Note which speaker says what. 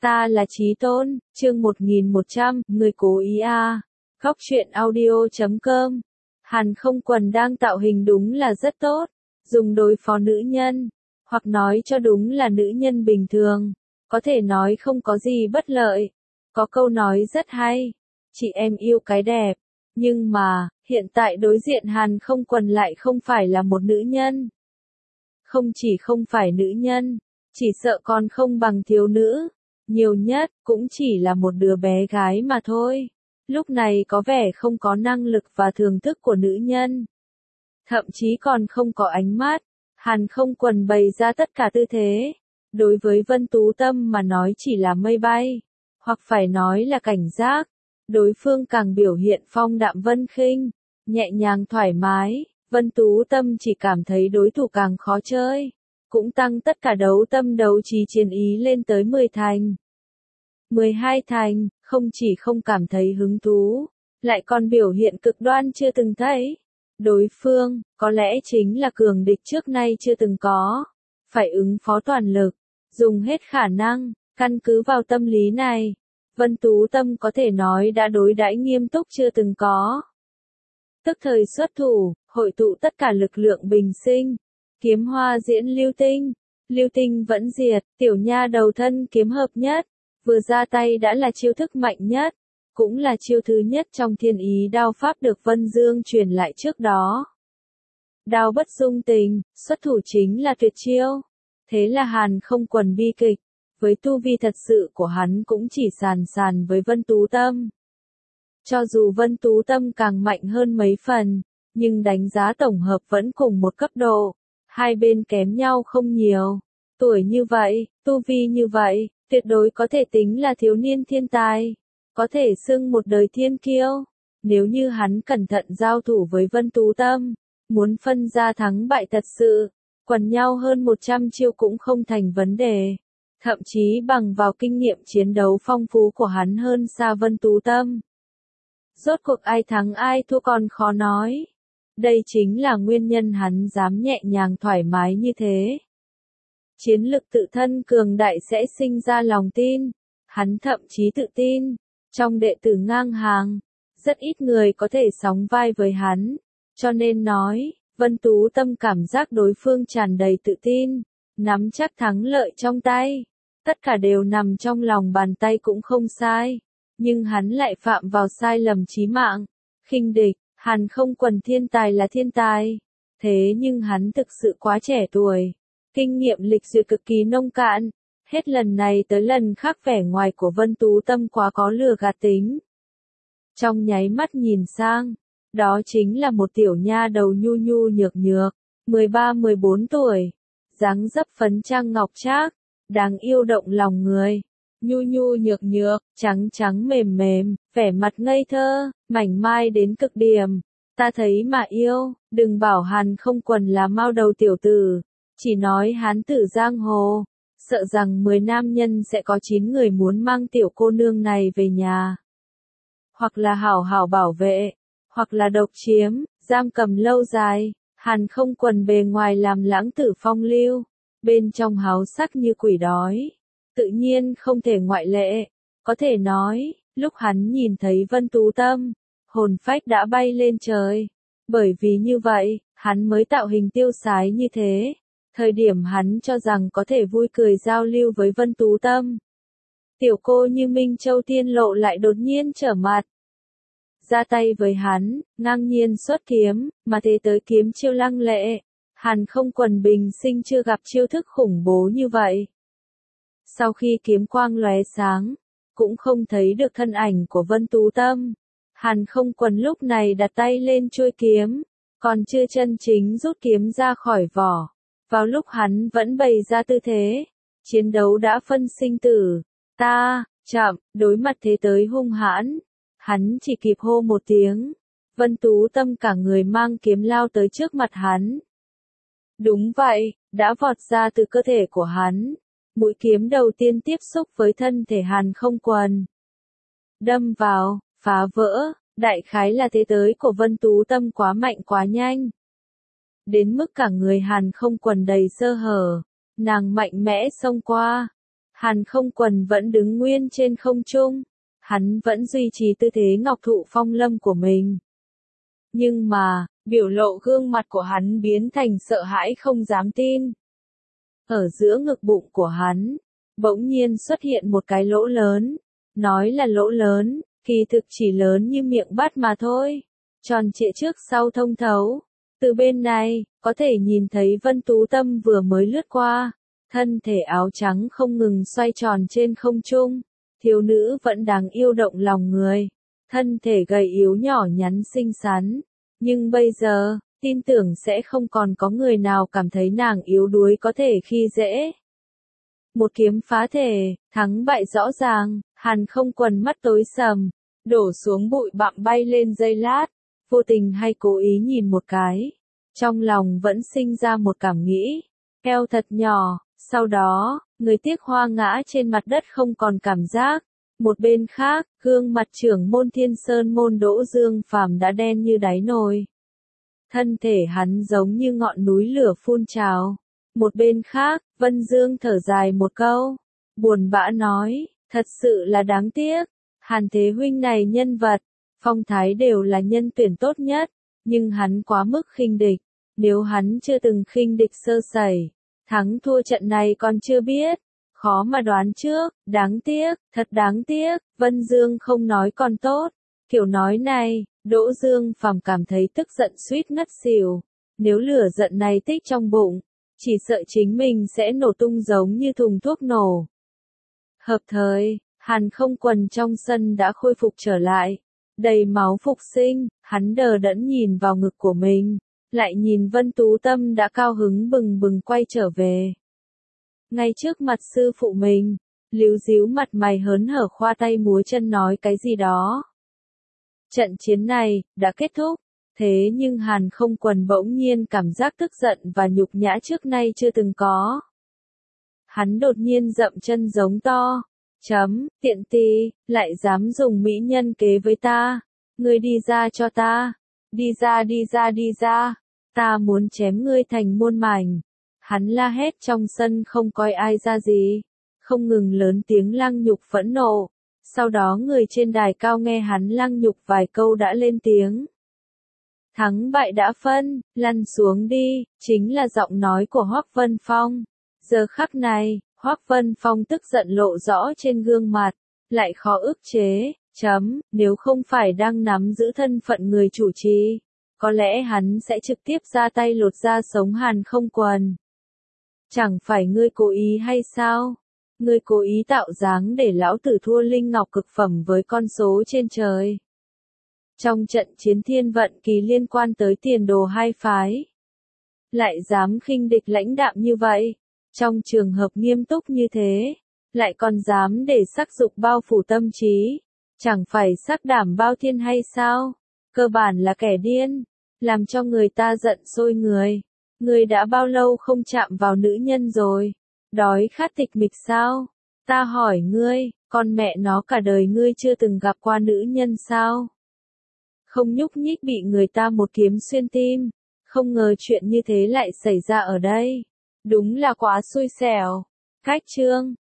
Speaker 1: Ta là Chí Tôn, chương 1100, người cố ý à. Góc truyện audio.com. Hàn Không Quần đang tạo hình đúng là rất tốt, dùng đối phó nữ nhân, hoặc nói cho đúng là nữ nhân bình thường, có thể nói không có gì bất lợi. Có câu nói rất hay, chị em yêu cái đẹp, nhưng mà, hiện tại đối diện Hàn Không Quần lại không phải là một nữ nhân. Không chỉ không phải nữ nhân, chỉ sợ còn không bằng thiếu nữ, nhiều nhất, cũng chỉ là một đứa bé gái mà thôi. Lúc này có vẻ không có năng lực và thưởng thức của nữ nhân. Thậm chí còn không có ánh mắt. Hàn Không Quần bày ra tất cả tư thế. Đối với Vân Tú Tâm mà nói chỉ là mây bay. Hoặc phải nói là cảnh giác. Đối phương càng biểu hiện phong đạm vân khinh, nhẹ nhàng thoải mái. Vân Tú Tâm chỉ cảm thấy đối thủ càng khó chơi. Cũng tăng tất cả đấu tâm đấu trí chiến ý lên tới 10 thành. 12 thành, không chỉ không cảm thấy hứng thú, lại còn biểu hiện cực đoan chưa từng thấy. Đối phương, có lẽ chính là cường địch trước nay chưa từng có. Phải ứng phó toàn lực, dùng hết khả năng, căn cứ vào tâm lý này. Vân Tú Tâm có thể nói đã đối đãi nghiêm túc chưa từng có. Tức thời xuất thủ, hội tụ tất cả lực lượng bình sinh. Kiếm hoa diễn lưu tinh vẫn diệt, tiểu nha đầu thân kiếm hợp nhất. Vừa ra tay đã là chiêu thức mạnh nhất, cũng là chiêu thứ nhất trong thiên ý đao pháp được Vân Dương truyền lại trước đó. Đao bất dung tình, xuất thủ chính là tuyệt chiêu. Thế là Hàn Không Quần bi kịch, với tu vi thật sự của hắn cũng chỉ sàn với Vân Tú Tâm. Cho dù Vân Tú Tâm càng mạnh hơn mấy phần, nhưng đánh giá tổng hợp vẫn cùng một cấp độ, hai bên kém nhau không nhiều. Tuổi như vậy, tu vi như vậy, tuyệt đối có thể tính là thiếu niên thiên tài, có thể xưng một đời thiên kiêu. Nếu như hắn cẩn thận giao thủ với Vân Tú Tâm, muốn phân ra thắng bại thật sự, quần nhau hơn 100 chiêu cũng không thành vấn đề. Thậm chí bằng vào kinh nghiệm chiến đấu phong phú của hắn hơn xa Vân Tú Tâm. Rốt cuộc ai thắng ai thua còn khó nói. Đây chính là nguyên nhân hắn dám nhẹ nhàng thoải mái như thế. Chiến lực tự thân cường đại sẽ sinh ra lòng tin. Hắn thậm chí tự tin. Trong đệ tử ngang hàng, rất ít người có thể sóng vai với hắn. Cho nên nói, Vân Tú Tâm cảm giác đối phương tràn đầy tự tin, nắm chắc thắng lợi trong tay. Tất cả đều nằm trong lòng bàn tay cũng không sai. Nhưng hắn lại phạm vào sai lầm chí mạng. Khinh địch, Hàn Không Quần thiên tài là thiên tài. Thế nhưng hắn thực sự quá trẻ tuổi. Kinh nghiệm lịch duyệt cực kỳ nông cạn, hết lần này tới lần khác vẻ ngoài của Vân Tú Tâm quá có lừa gạt tính. Trong nháy mắt nhìn sang, đó chính là một tiểu nha đầu nhu nhu nhược nhược, 13-14 tuổi, dáng dấp phấn trang ngọc trác, đáng yêu động lòng người, nhu nhu nhược nhược, trắng trắng mềm mềm, vẻ mặt ngây thơ, mảnh mai đến cực điểm. Ta thấy mà yêu, đừng bảo Hàn Không Quần là mao đầu tiểu tử. Chỉ nói hán tử giang hồ, sợ rằng 10 nam nhân sẽ có 9 người muốn mang tiểu cô nương này về nhà. Hoặc là hảo hảo bảo vệ, hoặc là độc chiếm, giam cầm lâu dài. Hàn Không Quần bề ngoài làm lãng tử phong lưu, bên trong háo sắc như quỷ đói. Tự nhiên không thể ngoại lệ. Có thể nói, lúc hắn nhìn thấy Vân Tú Tâm, hồn phách đã bay lên trời. Bởi vì như vậy, hắn mới tạo hình tiêu sái như thế. Thời điểm hắn cho rằng có thể vui cười giao lưu với Vân Tú Tâm. Tiểu cô như Minh Châu Tiên Lộ lại đột nhiên trở mặt. Ra tay với hắn, ngang nhiên xuất kiếm, mà thế tới kiếm chiêu lăng lệ. Hàn Không Quần bình sinh chưa gặp chiêu thức khủng bố như vậy. Sau khi kiếm quang lóe sáng, cũng không thấy được thân ảnh của Vân Tú Tâm. Hàn Không Quần lúc này đặt tay lên chuôi kiếm, còn chưa chân chính rút kiếm ra khỏi vỏ. Vào lúc hắn vẫn bày ra tư thế, chiến đấu đã phân sinh tử. Ta, chậm, đối mặt thế tới hung hãn. Hắn chỉ kịp hô một tiếng. Vân Tú Tâm cả người mang kiếm lao tới trước mặt hắn. Đúng vậy, đã vọt ra từ cơ thể của hắn. Mũi kiếm đầu tiên tiếp xúc với thân thể Hàn Không Quần. Đâm vào, phá vỡ, đại khái là thế tới của Vân Tú Tâm quá mạnh quá nhanh. Đến mức cả người Hàn Không Quần đầy sơ hở, nàng mạnh mẽ xông qua. Hàn Không Quần vẫn đứng nguyên trên không trung. Hắn vẫn duy trì tư thế ngọc thụ phong lâm của mình. Nhưng mà, biểu lộ gương mặt của hắn biến thành sợ hãi không dám tin. Ở giữa ngực bụng của hắn, bỗng nhiên xuất hiện một cái lỗ lớn. Nói là lỗ lớn, kỳ thực chỉ lớn như miệng bát mà thôi. Tròn trịa trước sau thông thấu. Từ bên này, có thể nhìn thấy Vân Tú Tâm vừa mới lướt qua. Thân thể áo trắng không ngừng xoay tròn trên không trung. Thiếu nữ vẫn đáng yêu động lòng người. Thân thể gầy yếu nhỏ nhắn xinh xắn. Nhưng bây giờ, tin tưởng sẽ không còn có người nào cảm thấy nàng yếu đuối có thể khi dễ. Một kiếm phá thể, thắng bại rõ ràng, Hàn Không Quần mắt tối sầm, đổ xuống bụi bặm bay lên giây lát, vô tình hay cố ý nhìn một cái. Trong lòng vẫn sinh ra một cảm nghĩ, eo thật nhỏ, sau đó, người tiếc hoa ngã trên mặt đất không còn cảm giác. Một bên khác, gương mặt trưởng môn Thiên Sơn môn Đỗ Dương Phàm đã đen như đáy nồi. Thân thể hắn giống như ngọn núi lửa phun trào. Một bên khác, Vân Dương thở dài một câu, buồn bã nói, thật sự là đáng tiếc. Hàn Thế huynh này nhân vật, phong thái đều là nhân tuyển tốt nhất, nhưng hắn quá mức khinh địch. Nếu hắn chưa từng khinh địch sơ sẩy, thắng thua trận này còn chưa biết. Khó mà đoán trước, đáng tiếc, thật đáng tiếc, Vân Dương không nói còn tốt. Kiểu nói này, Đỗ Dương Phàm cảm thấy tức giận suýt ngất xỉu. Nếu lửa giận này tích trong bụng, chỉ sợ chính mình sẽ nổ tung giống như thùng thuốc nổ. Hợp thời, Hàn Không Quần trong sân đã khôi phục trở lại. Đầy máu phục sinh, hắn đờ đẫn nhìn vào ngực của mình, lại nhìn Vân Tú Tâm đã cao hứng bừng bừng quay trở về. Ngay trước mặt sư phụ mình, líu díu mặt mày hớn hở khoa tay múa chân nói cái gì đó. Trận chiến này, đã kết thúc, thế nhưng Hàn Không Quần bỗng nhiên cảm giác tức giận và nhục nhã trước nay chưa từng có. Hắn đột nhiên dậm chân giống to, tiện tì, lại dám dùng mỹ nhân kế với ta, ngươi đi ra cho ta, đi ra, ta muốn chém ngươi thành muôn mảnh. Hắn la hét trong sân không coi ai ra gì, không ngừng lớn tiếng lăng nhục phẫn nộ. Sau đó người trên đài cao nghe hắn lăng nhục vài câu đã lên tiếng. Thắng bại đã phân, lăn xuống đi, chính là giọng nói của Hoắc Vân Phong. Giờ khắc này, Hoắc Vân Phong tức giận lộ rõ trên gương mặt, lại khó ức chế, nếu không phải đang nắm giữ thân phận người chủ trì, có lẽ hắn sẽ trực tiếp ra tay lột da sống Hàn Không Quần. Chẳng phải ngươi cố ý hay sao? Ngươi cố ý tạo dáng để lão tử thua linh ngọc cực phẩm với con số trên trời. Trong trận chiến thiên vận kỳ liên quan tới tiền đồ hai phái, lại dám khinh địch lãnh đạm như vậy, trong trường hợp nghiêm túc như thế, lại còn dám để sắc dục bao phủ tâm trí, chẳng phải sắc đảm bao thiên hay sao? Cơ bản là kẻ điên, làm cho người ta giận sôi người. Ngươi đã bao lâu không chạm vào nữ nhân rồi? Đói khát tịch mịch sao? Ta hỏi ngươi, con mẹ nó cả đời ngươi chưa từng gặp qua nữ nhân sao? Không nhúc nhích bị người ta một kiếm xuyên tim, không ngờ chuyện như thế lại xảy ra ở đây. Đúng là quá xui xẻo. Cách chương